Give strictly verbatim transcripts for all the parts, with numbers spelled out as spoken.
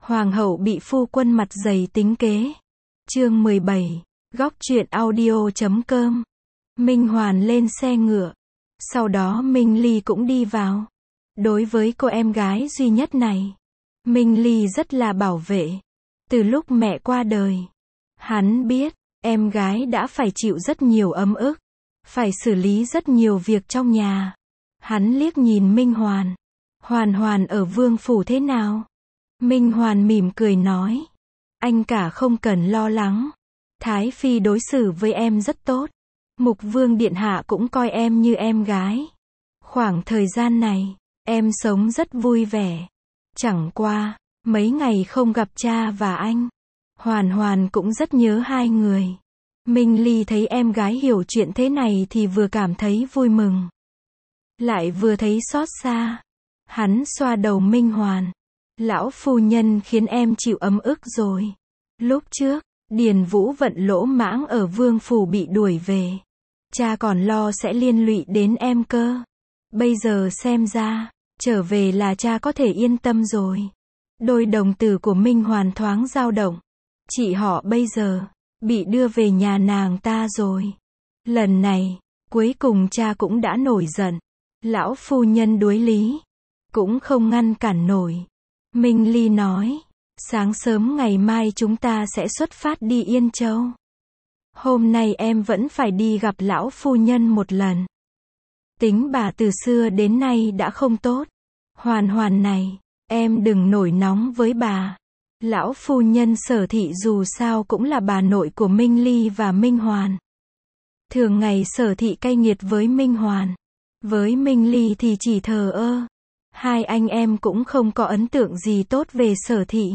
Hoàng hậu bị phu quân mặt dày tính kế. Chương mười bảy, góc truyện audio chấm com. Minh Hoàn lên xe ngựa. Sau đó Minh Ly cũng đi vào. Đối với cô em gái duy nhất này, Minh Ly rất là bảo vệ. Từ lúc mẹ qua đời, hắn biết, em gái đã phải chịu rất nhiều ấm ức, phải xử lý rất nhiều việc trong nhà. Hắn liếc nhìn Minh Hoàn. Hoàn Hoàn ở vương phủ thế nào? Minh Hoàn mỉm cười nói. Anh cả không cần lo lắng. Thái Phi đối xử với em rất tốt. Mục Vương Điện Hạ cũng coi em như em gái. Khoảng thời gian này, em sống rất vui vẻ. Chẳng qua, mấy ngày không gặp cha và anh. Hoàn Hoàn cũng rất nhớ hai người. Minh Ly thấy em gái hiểu chuyện thế này thì vừa cảm thấy vui mừng, lại vừa thấy xót xa. Hắn xoa đầu Minh Hoàn. Lão phu nhân khiến em chịu ấm ức rồi. Lúc trước, Điền Vũ Vận lỗ mãng ở vương phủ bị đuổi về. Cha còn lo sẽ liên lụy đến em cơ. Bây giờ xem ra, trở về là cha có thể yên tâm rồi. Đôi đồng tử của Minh Hoàn thoáng dao động. Chị họ bây giờ, bị đưa về nhà nàng ta rồi. Lần này, cuối cùng cha cũng đã nổi giận. Lão phu nhân đuối lý, cũng không ngăn cản nổi. Minh Ly nói, sáng sớm ngày mai chúng ta sẽ xuất phát đi Yên Châu. Hôm nay em vẫn phải đi gặp lão phu nhân một lần. Tính bà từ xưa đến nay đã không tốt. Hoàn Hoàn này, em đừng nổi nóng với bà. Lão phu nhân Sở Thị dù sao cũng là bà nội của Minh Ly và Minh Hoàn. Thường ngày Sở Thị cay nghiệt với Minh Hoàn. Với Minh Ly thì chỉ thờ ơ. Hai anh em cũng không có ấn tượng gì tốt về Sở Thị.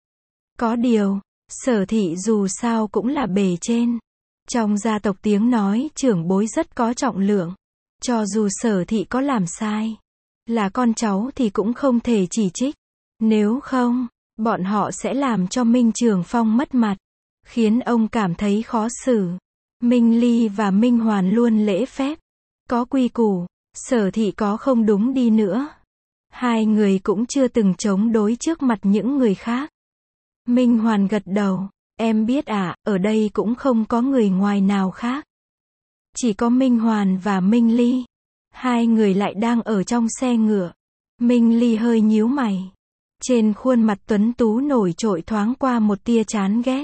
Có điều, Sở Thị dù sao cũng là bề trên. Trong gia tộc tiếng nói trưởng bối rất có trọng lượng. Cho dù Sở Thị có làm sai, là con cháu thì cũng không thể chỉ trích. Nếu không, bọn họ sẽ làm cho Minh Trường Phong mất mặt, khiến ông cảm thấy khó xử. Minh Ly và Minh Hoàn luôn lễ phép, có quy củ. Sở Thị có không đúng đi nữa, hai người cũng chưa từng chống đối trước mặt những người khác. Minh Hoàn gật đầu. Em biết ạ, ở đây cũng không có người ngoài nào khác. Chỉ có Minh Hoàn và Minh Ly. Hai người lại đang ở trong xe ngựa. Minh Ly hơi nhíu mày. Trên khuôn mặt tuấn tú nổi trội thoáng qua một tia chán ghét.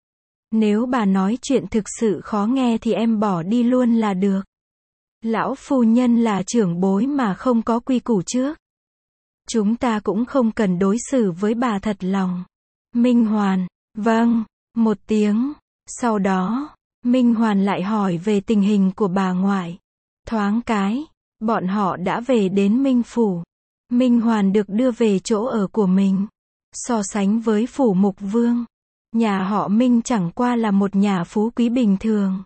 Nếu bà nói chuyện thực sự khó nghe thì em bỏ đi luôn là được. Lão phu nhân là trưởng bối mà không có quy củ trước. Chúng ta cũng không cần đối xử với bà thật lòng. Minh Hoàn, vâng, một tiếng. Sau đó, Minh Hoàn lại hỏi về tình hình của bà ngoại. Thoáng cái, bọn họ đã về đến Minh Phủ. Minh Hoàn được đưa về chỗ ở của mình. So sánh với Phủ Mục Vương, nhà họ Minh chẳng qua là một nhà phú quý bình thường.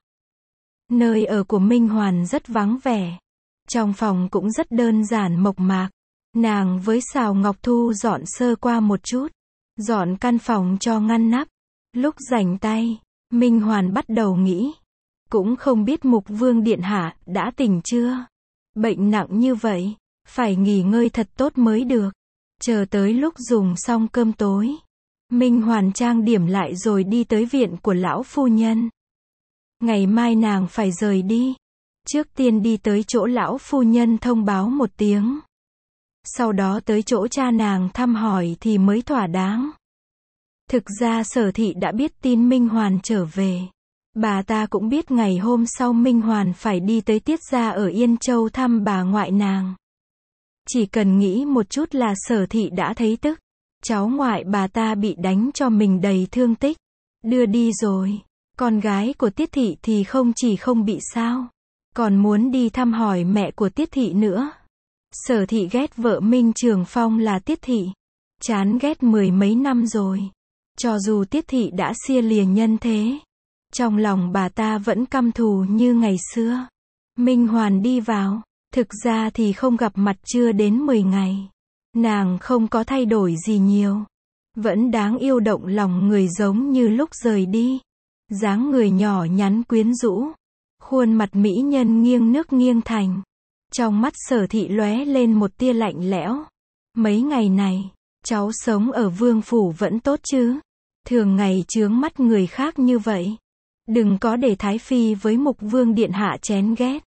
Nơi ở của Minh Hoàn rất vắng vẻ. Trong phòng cũng rất đơn giản mộc mạc. Nàng với Sào Ngọc Thu dọn sơ qua một chút. Dọn căn phòng cho ngăn nắp. Lúc rảnh tay, Minh Hoàn bắt đầu nghĩ. Cũng không biết Mục Vương Điện Hạ đã tỉnh chưa? Bệnh nặng như vậy, phải nghỉ ngơi thật tốt mới được. Chờ tới lúc dùng xong cơm tối, Minh Hoàn trang điểm lại rồi đi tới viện của lão phu nhân. Ngày mai nàng phải rời đi. Trước tiên đi tới chỗ lão phu nhân thông báo một tiếng. Sau đó tới chỗ cha nàng thăm hỏi thì mới thỏa đáng. Thực ra Sở Thị đã biết tin Minh Hoàn trở về. Bà ta cũng biết ngày hôm sau Minh Hoàn phải đi tới Tiết gia ở Yên Châu thăm bà ngoại nàng. Chỉ cần nghĩ một chút là Sở Thị đã thấy tức. Cháu ngoại bà ta bị đánh cho mình đầy thương tích. Đưa đi rồi. Con gái của Tiết Thị thì không chỉ không bị sao, còn muốn đi thăm hỏi mẹ của Tiết Thị nữa. Sở Thị ghét vợ Minh Trường Phong là Tiết Thị. Chán ghét mười mấy năm rồi. Cho dù Tiết Thị đã xia lìa nhân thế, trong lòng bà ta vẫn căm thù như ngày xưa. Minh Hoàn đi vào. Thực ra thì không gặp mặt chưa đến mười ngày. Nàng không có thay đổi gì nhiều. Vẫn đáng yêu động lòng người giống như lúc rời đi. Dáng người nhỏ nhắn quyến rũ. Khuôn mặt mỹ nhân nghiêng nước nghiêng thành. Trong mắt Sở Thị lóe lên một tia lạnh lẽo. Mấy ngày này, Cháu sống ở vương phủ vẫn tốt chứ? Thường ngày chướng mắt người khác như vậy. Đừng có để Thái Phi với Mục Vương điện hạ chén ghét.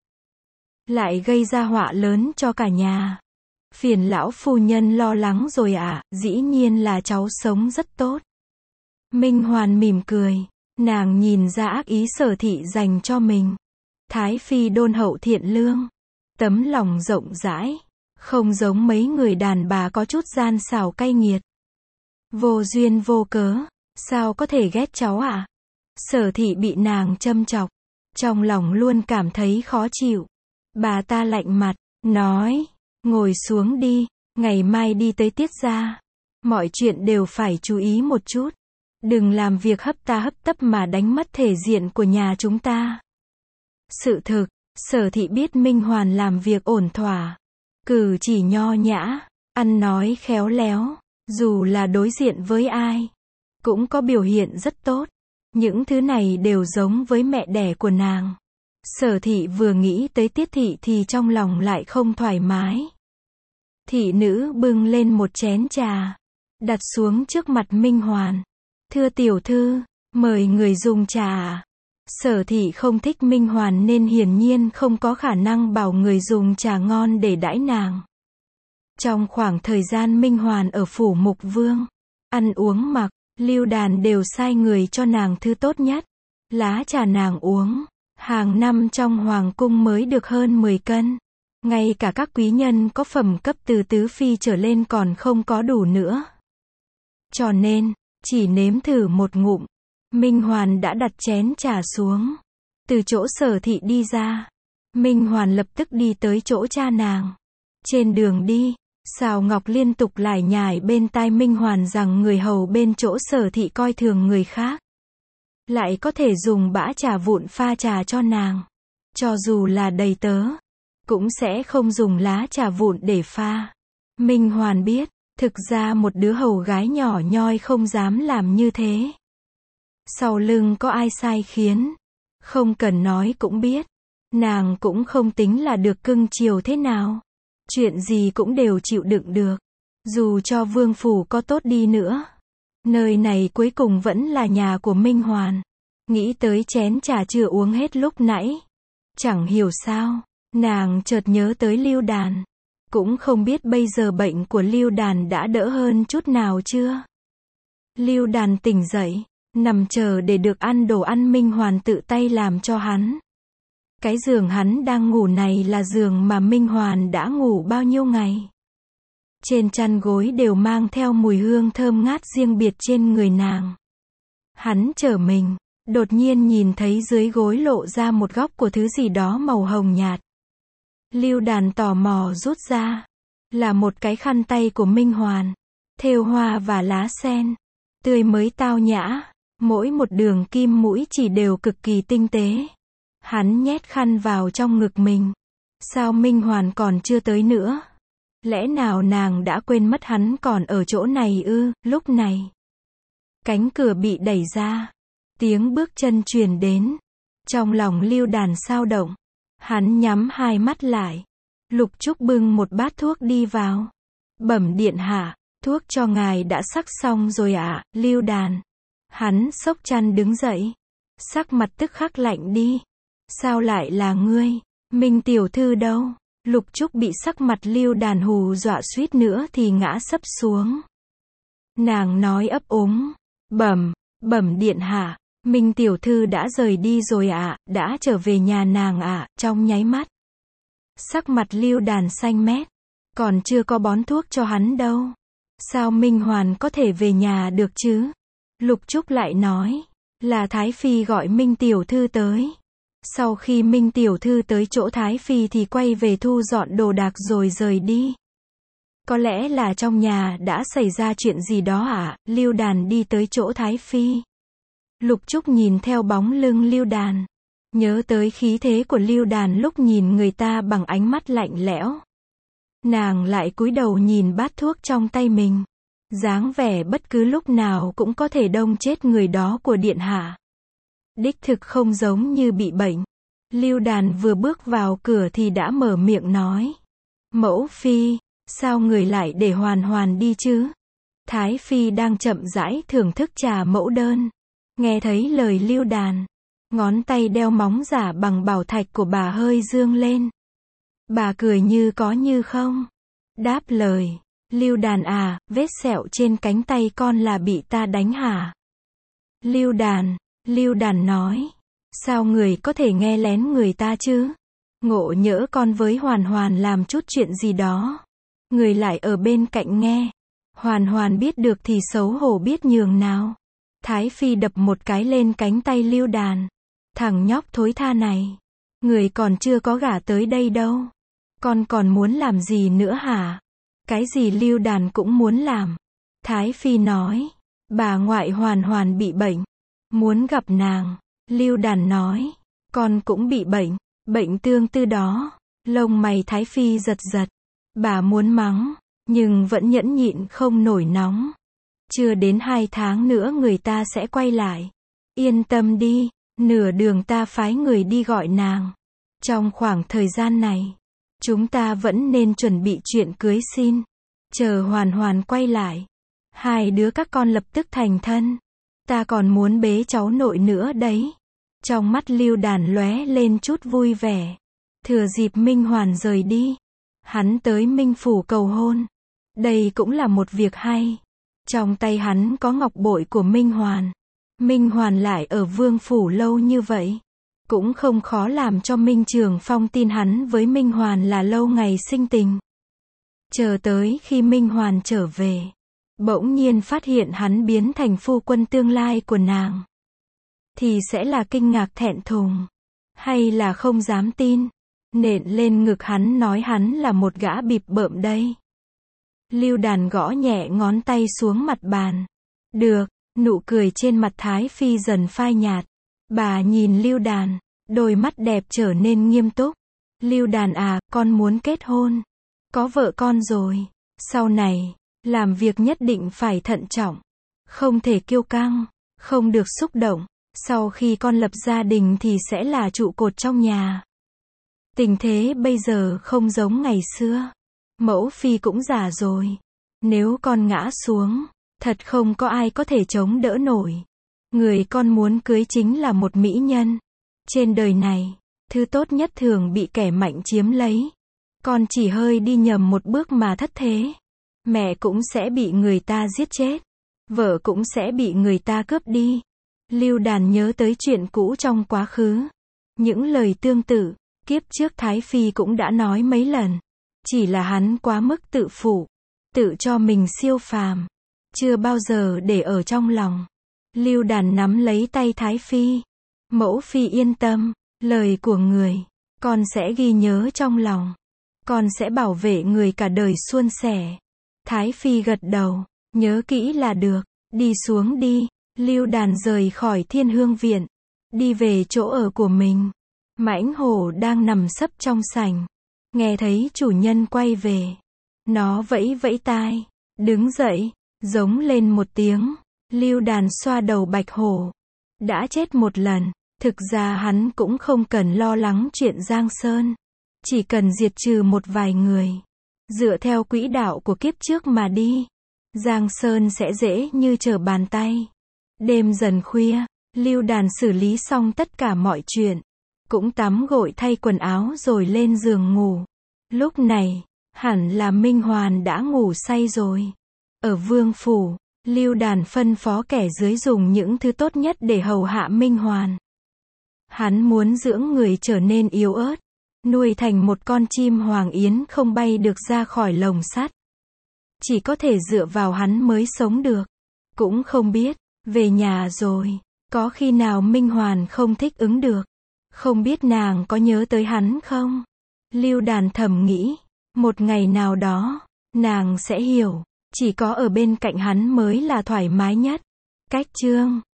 Lại gây ra họa lớn cho cả nhà. Phiền lão phu nhân lo lắng rồi ạ, à, dĩ nhiên là cháu sống rất tốt. Minh Hoàn mỉm cười. Nàng nhìn ra ác ý Sở Thị dành cho mình. Thái Phi đôn hậu thiện lương. Tấm lòng rộng rãi. Không giống mấy người đàn bà có chút gian xảo cay nghiệt. Vô duyên vô cớ. Sao có thể ghét cháu ạ? À? Sở Thị bị nàng châm chọc. Trong lòng luôn cảm thấy khó chịu. Bà ta lạnh mặt. Nói. Ngồi xuống đi. Ngày mai đi tới Tiết gia. Mọi chuyện đều phải chú ý một chút. Đừng làm việc hấp ta hấp tấp mà đánh mất thể diện của nhà chúng ta. Sự thực, Sở Thị biết Minh Hoàn làm việc ổn thỏa. Cử chỉ nho nhã, ăn nói khéo léo, dù là đối diện với ai, cũng có biểu hiện rất tốt. Những thứ này đều giống với mẹ đẻ của nàng. Sở Thị vừa nghĩ tới Tiết Thị thì trong lòng lại không thoải mái. Thị nữ bưng lên một chén trà, đặt xuống trước mặt Minh Hoàn. Thưa tiểu thư, mời người dùng trà. Sở Thị không thích Minh Hoàn nên hiển nhiên không có khả năng bảo người dùng trà ngon để đãi nàng. Trong khoảng thời gian Minh Hoàn ở phủ Mục Vương, ăn uống mặc, Lưu Đàn đều sai người cho nàng thứ tốt nhất. Lá trà nàng uống, hàng năm trong hoàng cung mới được hơn mười cân. Ngay cả các quý nhân có phẩm cấp từ tứ phi trở lên còn không có đủ nữa. Cho nên, chỉ nếm thử một ngụm, Minh Hoàn đã đặt chén trà xuống. Từ chỗ Sở Thị đi ra, Minh Hoàn lập tức đi tới chỗ cha nàng. Trên đường đi, Sào Ngọc liên tục lải nhải bên tai Minh Hoàn rằng người hầu bên chỗ Sở Thị coi thường người khác. Lại có thể dùng bã trà vụn pha trà cho nàng. Cho dù là đầy tớ, cũng sẽ không dùng lá trà vụn để pha. Minh Hoàn biết, thực ra một đứa hầu gái nhỏ nhoi không dám làm như thế. Sau lưng có ai sai khiến, không cần nói cũng biết. Nàng cũng không tính là được cưng chiều thế nào. Chuyện gì cũng đều chịu đựng được. Dù cho vương phủ có tốt đi nữa, nơi này cuối cùng vẫn là nhà của Minh Hoàn. Nghĩ tới chén trà chưa uống hết lúc nãy. Chẳng hiểu sao, nàng chợt nhớ tới Lưu Đàn. Cũng không biết bây giờ bệnh của Lưu Đàn đã đỡ hơn chút nào chưa. Lưu Đàn tỉnh dậy, nằm chờ để được ăn đồ ăn Minh Hoàn tự tay làm cho hắn. Cái giường hắn đang ngủ này là giường mà Minh Hoàn đã ngủ bao nhiêu ngày. Trên chăn gối đều mang theo mùi hương thơm ngát riêng biệt trên người nàng. Hắn trở mình, đột nhiên nhìn thấy dưới gối lộ ra một góc của thứ gì đó màu hồng nhạt. Lưu Đàn tò mò rút ra, là một cái khăn tay của Minh Hoàn, thêu hoa và lá sen, tươi mới tao nhã, mỗi một đường kim mũi chỉ đều cực kỳ tinh tế. Hắn nhét khăn vào trong ngực mình. Sao Minh Hoàn còn chưa tới nữa? Lẽ nào nàng đã quên mất hắn còn ở chỗ này ư? Lúc này, cánh cửa bị đẩy ra, tiếng bước chân truyền đến. Trong lòng Lưu Đàn xao động, hắn nhắm hai mắt lại. Lục Trúc bưng một bát thuốc đi vào. Bẩm điện hạ, thuốc cho ngài đã sắc xong rồi ạ. À? Lưu Đàn, hắn xốc chăn đứng dậy, sắc mặt tức khắc lạnh đi. Sao lại là ngươi? Minh tiểu thư đâu? Lục Trúc bị sắc mặt Lưu Đàn hù dọa suýt nữa thì ngã sấp xuống. Nàng nói ấp úng, bẩm, bẩm điện hạ, Minh tiểu thư đã rời đi rồi ạ, à, đã trở về nhà nàng ạ, à, trong nháy mắt. Sắc mặt Lưu Đàn xanh mét, còn chưa có bón thuốc cho hắn đâu. Sao Minh Hoàn có thể về nhà được chứ? Lục Trúc lại nói, là Thái Phi gọi Minh tiểu thư tới. Sau khi Minh tiểu thư tới chỗ Thái Phi thì quay về thu dọn đồ đạc rồi rời đi. Có lẽ là trong nhà đã xảy ra chuyện gì đó ạ. À? Lưu Đàn đi tới chỗ Thái Phi. Lục Trúc nhìn theo bóng lưng Lưu Đàn, nhớ tới khí thế của Lưu Đàn lúc nhìn người ta bằng ánh mắt lạnh lẽo. Nàng lại cúi đầu nhìn bát thuốc trong tay mình, dáng vẻ bất cứ lúc nào cũng có thể đông chết người đó của điện hạ. Đích thực không giống như bị bệnh. Lưu Đàn vừa bước vào cửa thì đã mở miệng nói, mẫu phi, sao người lại để Hoàn Hoàn đi chứ? Thái Phi đang chậm rãi thưởng thức trà mẫu đơn. Nghe thấy lời Lưu Đàn. Ngón tay đeo móng giả bằng bảo thạch của bà hơi dương lên. Bà cười như có như không. Đáp lời. Lưu Đàn à, vết sẹo trên cánh tay con là bị ta đánh hả? Lưu Đàn. Lưu Đàn nói. Sao người có thể nghe lén người ta chứ? Ngộ nhỡ con với Hoàn Hoàn làm chút chuyện gì đó. Người lại ở bên cạnh nghe. Hoàn Hoàn biết được thì xấu hổ biết nhường nào. Thái Phi đập một cái lên cánh tay Lưu Đàn. Thằng nhóc thối tha này. Người còn chưa có gả tới đây đâu. Con còn muốn làm gì nữa hả? Cái gì Lưu Đàn cũng muốn làm. Thái Phi nói. Bà ngoại Hoàn Hoàn bị bệnh. Muốn gặp nàng. Lưu Đàn nói. Con cũng bị bệnh. Bệnh tương tư đó. Lông mày Thái Phi giật giật. Bà muốn mắng. Nhưng vẫn nhẫn nhịn không nổi nóng. Chưa đến hai tháng nữa người ta sẽ quay lại. Yên tâm đi. Nửa đường ta phái người đi gọi nàng. Trong khoảng thời gian này. Chúng ta vẫn nên chuẩn bị chuyện cưới xin. Chờ Hoàn Hoàn quay lại. Hai đứa các con lập tức thành thân. Ta còn muốn bế cháu nội nữa đấy. Trong mắt Lưu Đàn lóe lên chút vui vẻ. Thừa dịp Minh Hoàn rời đi. Hắn tới Minh Phủ cầu hôn. Đây cũng là một việc hay. Trong tay hắn có ngọc bội của Minh Hoàn. Minh Hoàn lại ở Vương Phủ lâu như vậy. Cũng không khó làm cho Minh Trường Phong tin hắn với Minh Hoàn là lâu ngày sinh tình. Chờ tới khi Minh Hoàn trở về. Bỗng nhiên phát hiện hắn biến thành phu quân tương lai của nàng. Thì sẽ là kinh ngạc thẹn thùng. Hay là không dám tin. Nện lên ngực hắn nói hắn là một gã bịp bợm đây. Lưu Đàn gõ nhẹ ngón tay xuống mặt bàn. Được, nụ cười trên mặt Thái Phi dần phai nhạt. Bà nhìn Lưu Đàn, đôi mắt đẹp trở nên nghiêm túc. Lưu Đàn à, con muốn kết hôn. Có vợ con rồi. Sau này, làm việc nhất định phải thận trọng. Không thể kiêu căng, không được xúc động. Sau khi con lập gia đình thì sẽ là trụ cột trong nhà. Tình thế bây giờ không giống ngày xưa. Mẫu phi cũng già rồi. Nếu con ngã xuống, thật không có ai có thể chống đỡ nổi. Người con muốn cưới chính là một mỹ nhân. Trên đời này, thứ tốt nhất thường bị kẻ mạnh chiếm lấy. Con chỉ hơi đi nhầm một bước mà thất thế. Mẹ cũng sẽ bị người ta giết chết. Vợ cũng sẽ bị người ta cướp đi. Lưu Đàn nhớ tới chuyện cũ trong quá khứ. Những lời tương tự, kiếp trước Thái Phi cũng đã nói mấy lần. Chỉ là hắn quá mức tự phụ. Tự cho mình siêu phàm. Chưa bao giờ để ở trong lòng. Lưu Đàn nắm lấy tay Thái Phi. Mẫu phi yên tâm. Lời của người. Con sẽ ghi nhớ trong lòng. Con sẽ bảo vệ người cả đời suôn sẻ. Thái Phi gật đầu. Nhớ kỹ là được. Đi xuống đi. Lưu Đàn rời khỏi Thiên Hương Viện. Đi về chỗ ở của mình. Mãnh hổ đang nằm sấp trong sảnh. Nghe thấy chủ nhân quay về. Nó vẫy vẫy tai. Đứng dậy. Giống lên một tiếng. Lưu Đàn xoa đầu bạch hổ. Đã chết một lần. Thực ra hắn cũng không cần lo lắng chuyện Giang Sơn. Chỉ cần diệt trừ một vài người. Dựa theo quỹ đạo của kiếp trước mà đi. Giang Sơn sẽ dễ như trở bàn tay. Đêm dần khuya. Lưu Đàn xử lý xong tất cả mọi chuyện. Cũng tắm gội thay quần áo rồi lên giường ngủ. Lúc này, hẳn là Minh Hoàn đã ngủ say rồi. Ở Vương Phủ, Lưu Đàn phân phó kẻ dưới dùng những thứ tốt nhất để hầu hạ Minh Hoàn. Hắn muốn dưỡng người trở nên yếu ớt. Nuôi thành một con chim hoàng yến không bay được ra khỏi lồng sắt. Chỉ có thể dựa vào hắn mới sống được. Cũng không biết, về nhà rồi, có khi nào Minh Hoàn không thích ứng được. Không biết nàng có nhớ tới hắn không? Lưu Đàn thầm nghĩ, một ngày nào đó, nàng sẽ hiểu, chỉ có ở bên cạnh hắn mới là thoải mái nhất. Cách chương